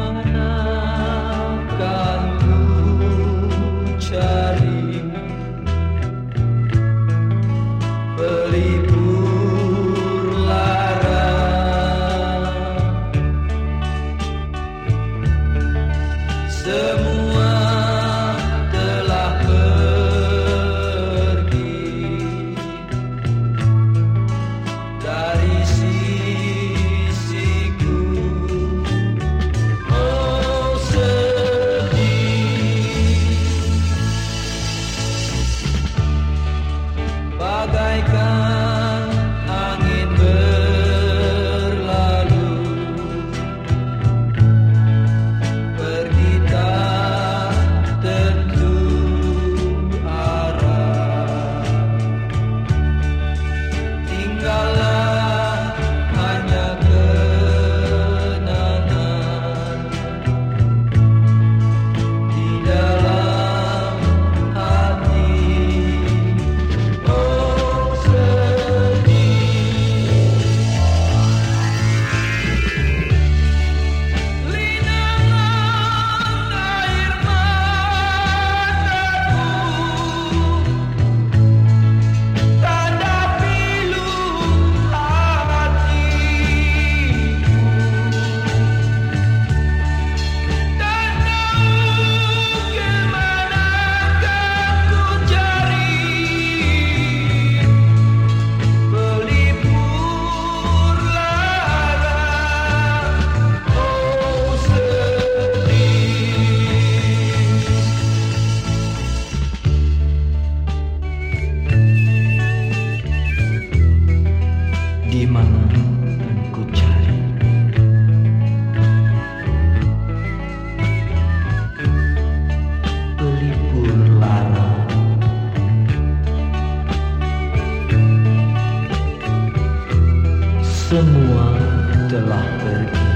mana kan ku cari pelipur lara? Semua telah pergi dari sisiku. Oh sedih, bagaikan angin berlalu, pergi tak tentu arah. Tinggallah hanya kenangan di dalam hati. Oh sedih, linangan air mataku, tanda pilu hatiku. Tak tahu kemana kan ku cari pelipur lara. Oh sedih, di mana ku cari pelipur lara? Semua telah pergi